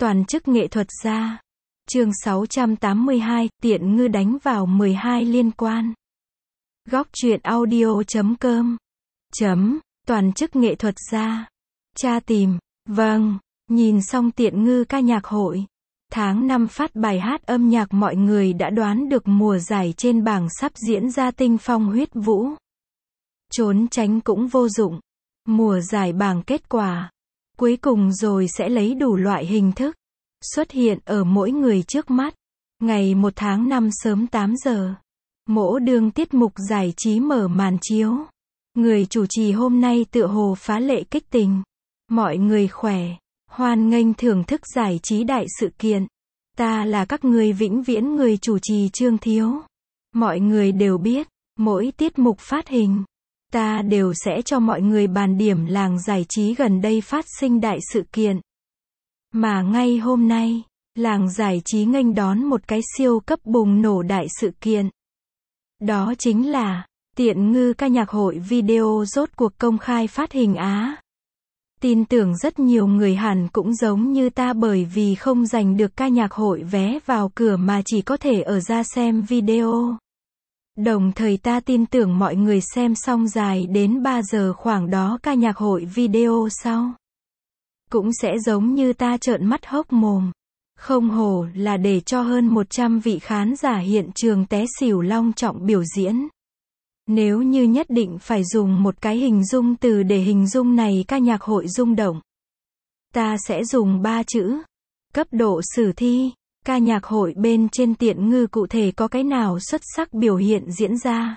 Toàn chức nghệ thuật gia. Chương 682, Tiện Ngư đánh vào 12 liên quan. Góc truyện audio.com. Toàn chức nghệ thuật gia. Tra tìm. Vâng. Nhìn xong Tiện Ngư ca nhạc hội. Tháng 5 phát bài hát âm nhạc, mọi người đã đoán được mùa giải trên bảng sắp diễn ra tinh phong huyết vũ. Trốn tránh cũng vô dụng. Mùa giải bảng kết quả cuối cùng rồi sẽ lấy đủ loại hình thức xuất hiện ở mỗi người trước mắt. Ngày 1 tháng 5 sớm 8 giờ, mỗ đương tiết mục giải trí mở màn chiếu. Người chủ trì hôm nay tựa hồ phá lệ kích tình. Mọi người khỏe, hoan nghênh thưởng thức giải trí đại sự kiện. Ta là các người vĩnh viễn người chủ trì Trương Thiếu. Mọi người đều biết, mỗi tiết mục phát hình, ta đều sẽ cho mọi người bàn điểm làng giải trí gần đây phát sinh đại sự kiện. Mà ngay hôm nay, làng giải trí nghênh đón một cái siêu cấp bùng nổ đại sự kiện. Đó chính là Tiện Ngư ca nhạc hội video rốt cuộc công khai phát hình á. Tin tưởng rất nhiều người hẳn cũng giống như ta, bởi vì không giành được ca nhạc hội vé vào cửa mà chỉ có thể ở ra xem video. Đồng thời ta tin tưởng mọi người xem xong dài đến 3 giờ khoảng đó ca nhạc hội video sau cũng sẽ giống như ta trợn mắt hốc mồm. Không hổ là để cho hơn 100 vị khán giả hiện trường té xỉu long trọng biểu diễn. Nếu như nhất định phải dùng một cái hình dung từ để hình dung này ca nhạc hội rung động, ta sẽ dùng 3 chữ: cấp độ sử thi. Ca nhạc hội bên trên Tiện Ngư cụ thể có cái nào xuất sắc biểu hiện diễn ra,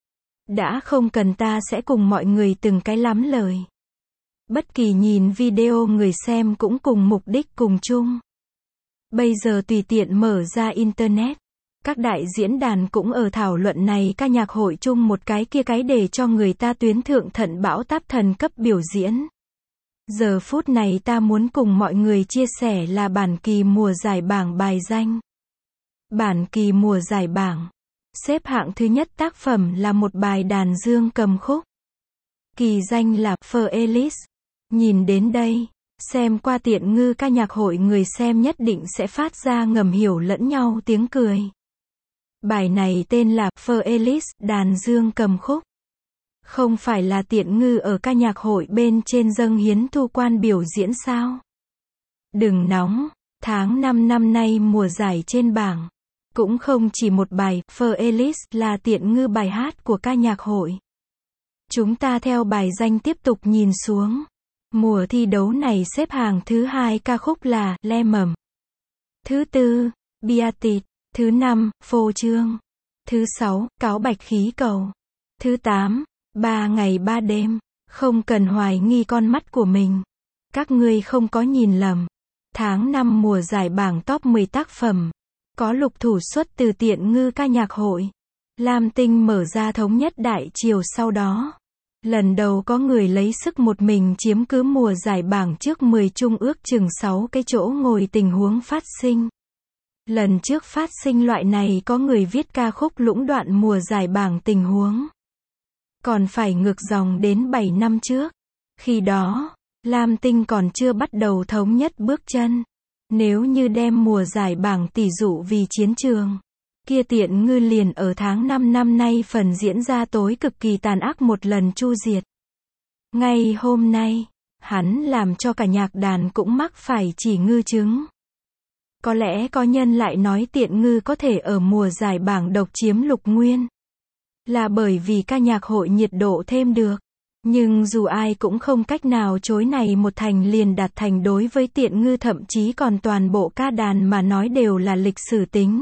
đã không cần ta sẽ cùng mọi người từng cái lắm lời. Bất kỳ nhìn video người xem cũng cùng mục đích cùng chung. Bây giờ tùy tiện mở ra internet, các đại diễn đàn cũng ở thảo luận này ca nhạc hội chung một cái kia cái để cho người ta tuyến thượng thận bão táp thần cấp biểu diễn. Giờ phút này ta muốn cùng mọi người chia sẻ là bản kỳ mùa giải bảng bài danh. Bản kỳ mùa giải bảng, xếp hạng thứ nhất tác phẩm là một bài đàn dương cầm khúc. Kỳ danh là Fearless. Nhìn đến đây, xem qua Tiện Ngư ca nhạc hội người xem nhất định sẽ phát ra ngầm hiểu lẫn nhau tiếng cười. Bài này tên là Fearless, đàn dương cầm khúc. Không phải là Tiện Ngư ở ca nhạc hội bên trên dâng hiến thu quan biểu diễn sao? Đừng nóng, tháng 5 năm nay mùa giải trên bảng cũng không chỉ một bài Fearless là Tiện Ngư bài hát của ca nhạc hội. Chúng ta theo bài danh tiếp tục nhìn xuống. Mùa thi đấu này xếp hàng thứ 2 ca khúc là Lemon. Thứ 4, Beat. Thứ 5, Phô Trương. Thứ 6, Cáo Bạch Khí Cầu. Thứ 8, 3 ngày 3 đêm. Không cần hoài nghi con mắt của mình. Các ngươi không có nhìn lầm. Tháng 5 mùa giải bảng top 10 tác phẩm có lục thủ xuất từ Tiện Ngư ca nhạc hội. Lam Tinh mở ra thống nhất đại triều sau đó. Lần đầu có người lấy sức một mình chiếm cứ mùa giải bảng trước 10 chung ước chừng 6 cái chỗ ngồi tình huống phát sinh. Lần trước phát sinh loại này có người viết ca khúc lũng đoạn mùa giải bảng tình huống. Còn phải ngược dòng đến 7 năm trước. Khi đó, Lam Tinh còn chưa bắt đầu thống nhất bước chân. Nếu như đem mùa giải bảng tỷ dụ vì chiến trường, kia Tiện Ngư liền ở tháng 5 năm nay phần diễn ra tối cực kỳ tàn ác một lần chu diệt. Ngay hôm nay, hắn làm cho cả nhạc đàn cũng mắc phải chỉ ngư chứng. Có lẽ có nhân lại nói Tiện Ngư có thể ở mùa giải bảng độc chiếm lục nguyên, là bởi vì ca nhạc hội nhiệt độ thêm được. Nhưng dù ai cũng không cách nào chối này một thành liền đạt thành đối với Tiện Ngư, thậm chí còn toàn bộ ca đàn mà nói đều là lịch sử tính.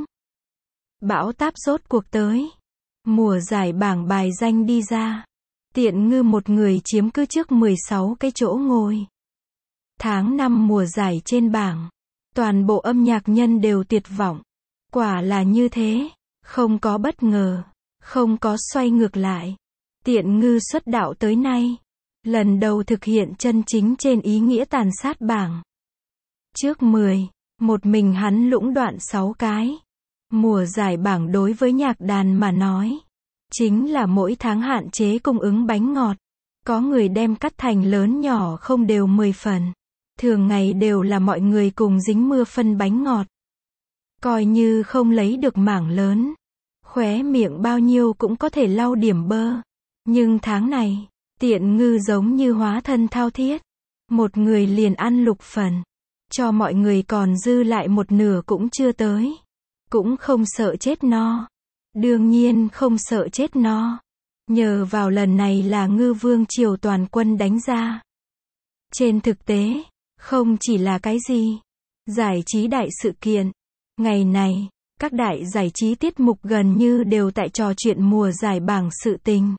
Bão táp rốt cuộc tới. Mùa giải bảng bài danh đi ra. Tiện Ngư một người chiếm cứ trước 16 cái chỗ ngồi. Tháng 5 mùa giải trên bảng, toàn bộ âm nhạc nhân đều tuyệt vọng. Quả là như thế, không có bất ngờ, không có xoay ngược lại. Tiện Ngư xuất đạo tới nay, lần đầu thực hiện chân chính trên ý nghĩa tàn sát bảng. Trước 10, một mình hắn lũng đoạn 6 cái. Mùa giải bảng đối với nhạc đàn mà nói, chính là mỗi tháng hạn chế cung ứng bánh ngọt. Có người đem cắt thành lớn nhỏ không đều 10 phần. Thường ngày đều là mọi người cùng dính mưa phân bánh ngọt. Coi như không lấy được mảng lớn, khóe miệng bao nhiêu cũng có thể lau điểm bơ. Nhưng tháng này, Tiện Ngư giống như hóa thân thao thiết. Một người liền ăn lục phần. Cho mọi người còn dư lại một nửa cũng chưa tới. Cũng không sợ chết no. Đương nhiên không sợ chết no. Nhờ vào lần này là Ngư Vương Triều toàn quân đánh ra. Trên thực tế, không chỉ là cái gì giải trí đại sự kiện. Ngày này, các đại giải trí tiết mục gần như đều tại trò chuyện mùa giải bảng sự tình.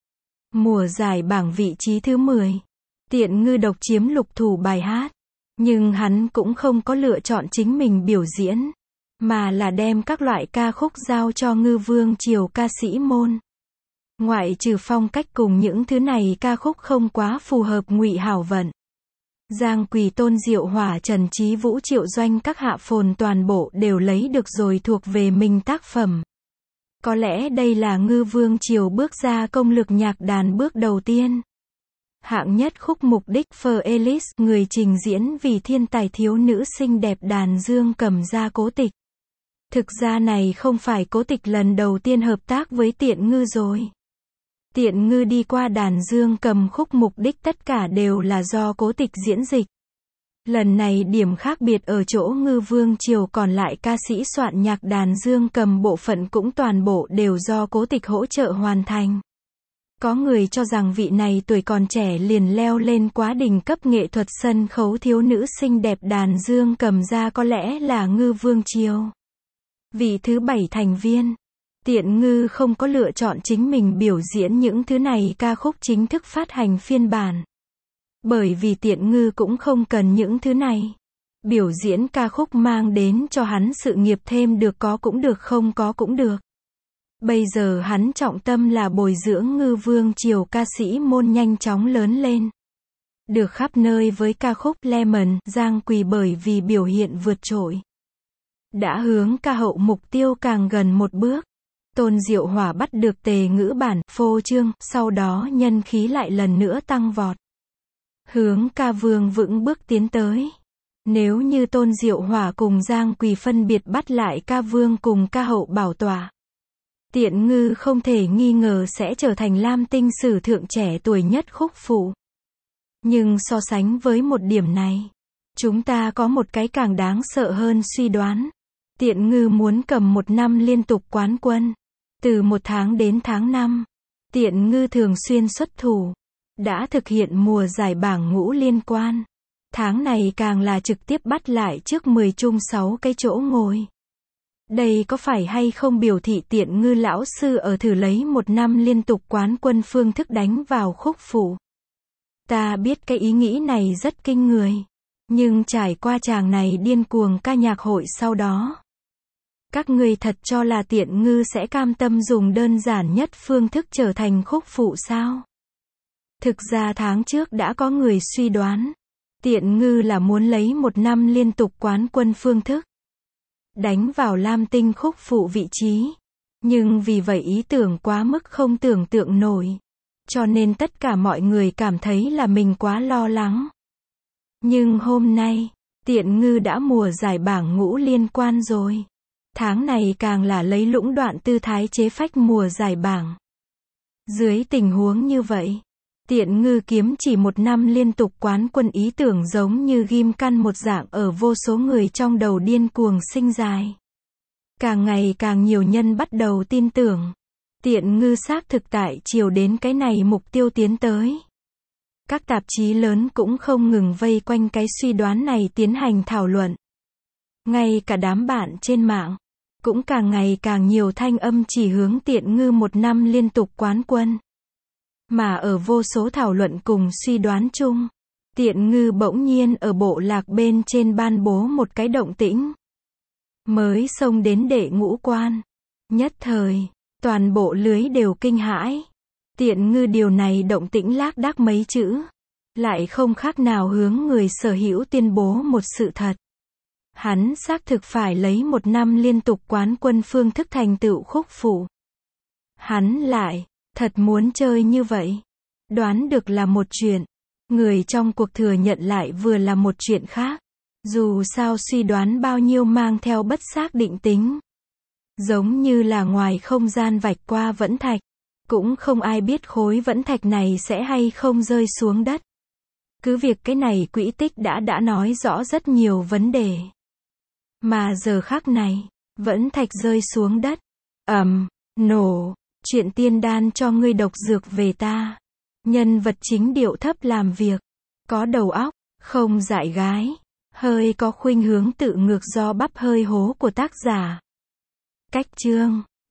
Mùa giải bảng vị trí thứ 10. Tiện Ngư độc chiếm lục thủ bài hát. Nhưng hắn cũng không có lựa chọn chính mình biểu diễn, mà là đem các loại ca khúc giao cho Ngư Vương Triều ca sĩ môn. Ngoại trừ phong cách cùng những thứ này ca khúc không quá phù hợp Ngụy Hảo Vận, Giang Quỳ, Tôn Diệu Hỏa, Trần Trí Vũ, Triệu Doanh các hạ phồn toàn bộ đều lấy được rồi thuộc về mình tác phẩm. Có lẽ đây là Ngư Vương Triều bước ra công lực nhạc đàn bước đầu tiên. Hạng nhất khúc mục đích For Alice, người trình diễn vì thiên tài thiếu nữ xinh đẹp đàn dương cầm ra Cố Tịch. Thực ra này không phải Cố Tịch lần đầu tiên hợp tác với Tiện Ngư rồi. Tiện Ngư đi qua đàn dương cầm khúc mục đích tất cả đều là do Cố Tịch diễn dịch. Lần này điểm khác biệt ở chỗ Ngư Vương Triều còn lại ca sĩ soạn nhạc đàn dương cầm bộ phận cũng toàn bộ đều do Cố Tịch hỗ trợ hoàn thành. Có người cho rằng vị này tuổi còn trẻ liền leo lên quá đỉnh cấp nghệ thuật sân khấu thiếu nữ xinh đẹp đàn dương cầm ra có lẽ là Ngư Vương Triều. Vị thứ 7 thành viên. Tiện Ngư không có lựa chọn chính mình biểu diễn những thứ này ca khúc chính thức phát hành phiên bản. Bởi vì Tiện Ngư cũng không cần những thứ này. Biểu diễn ca khúc mang đến cho hắn sự nghiệp thêm được, có cũng được, không có cũng được. Bây giờ hắn trọng tâm là bồi dưỡng Ngư Vương Triều ca sĩ môn nhanh chóng lớn lên. Được khắp nơi với ca khúc Lemon, Giang Quỳ bởi vì biểu hiện vượt trội, đã hướng ca hậu mục tiêu càng gần một bước. Tôn Diệu Hỏa bắt được Tề Ngữ bản, phô trương, sau đó nhân khí lại lần nữa tăng vọt. Hướng ca vương vững bước tiến tới. Nếu như Tôn Diệu Hỏa cùng Giang Quỳ phân biệt bắt lại ca vương cùng ca hậu bảo tọa, Tiện Ngư không thể nghi ngờ sẽ trở thành Lam Tinh sử thượng trẻ tuổi nhất khúc phụ. Nhưng so sánh với một điểm này, chúng ta có một cái càng đáng sợ hơn suy đoán. Tiện Ngư muốn cầm một năm liên tục quán quân. Từ một tháng đến tháng 5, Tiện Ngư thường xuyên xuất thủ, đã thực hiện mùa giải bảng ngũ liên quan. Tháng này càng là trực tiếp bắt lại trước 10 chung 6 cái chỗ ngồi. Đây có phải hay không biểu thị Tiện Ngư lão sư ở thử lấy một năm liên tục quán quân phương thức đánh vào khúc phụ? Ta biết cái ý nghĩ này rất kinh người. Nhưng trải qua chàng này điên cuồng ca nhạc hội sau đó, các người thật cho là Tiện Ngư sẽ cam tâm dùng đơn giản nhất phương thức trở thành khúc phụ sao? Thực ra tháng trước đã có người suy đoán, Tiện Ngư là muốn lấy một năm liên tục quán quân phương thức, đánh vào Lam Tinh khúc phụ vị trí. Nhưng vì vậy ý tưởng quá mức không tưởng tượng nổi, cho nên tất cả mọi người cảm thấy là mình quá lo lắng. Nhưng hôm nay, Tiện Ngư đã mùa giải bảng ngũ liên quan rồi. Tháng này càng là lấy lũng đoạn tư thái chế phách mùa giải bảng. Dưới tình huống như vậy, Tiện Ngư kiếm chỉ một năm liên tục quán quân ý tưởng giống như ghim căn một dạng ở vô số người trong đầu điên cuồng sinh dài. Càng ngày càng nhiều nhân bắt đầu tin tưởng, Tiện Ngư xác thực tại chiều đến cái này mục tiêu tiến tới. Các tạp chí lớn cũng không ngừng vây quanh cái suy đoán này tiến hành thảo luận. Ngay cả đám bạn trên mạng, cũng càng ngày càng nhiều thanh âm chỉ hướng Tiện Ngư một năm liên tục quán quân. Mà ở vô số thảo luận cùng suy đoán chung, Tiện Ngư bỗng nhiên ở bộ lạc bên trên ban bố một cái động tĩnh. Mới xông đến đệ ngũ quan. Nhất thời, toàn bộ lưới đều kinh hãi. Tiện Ngư điều này động tĩnh lác đác mấy chữ, lại không khác nào hướng người sở hữu tuyên bố một sự thật. Hắn xác thực phải lấy một năm liên tục quán quân phương thức thành tựu khúc phụ. Hắn lại thật muốn chơi như vậy. Đoán được là một chuyện, Người trong cuộc thừa nhận lại vừa là một chuyện khác. Dù sao suy đoán bao nhiêu mang theo bất xác định tính. Giống như là ngoài không gian vạch qua vẫn thạch. Cũng không ai biết khối vẫn thạch này sẽ hay không rơi xuống đất. Cứ việc cái này quỹ tích đã nói rõ rất nhiều vấn đề. Mà giờ khắc này, vẫn thạch rơi xuống đất. Nổ. Chuyện tiên đan cho ngươi độc dược về ta. Nhân vật chính điệu thấp làm việc. Có đầu óc, không dại gái. Hơi có khuynh hướng tự ngược do bắp hơi hố của tác giả. Cách chương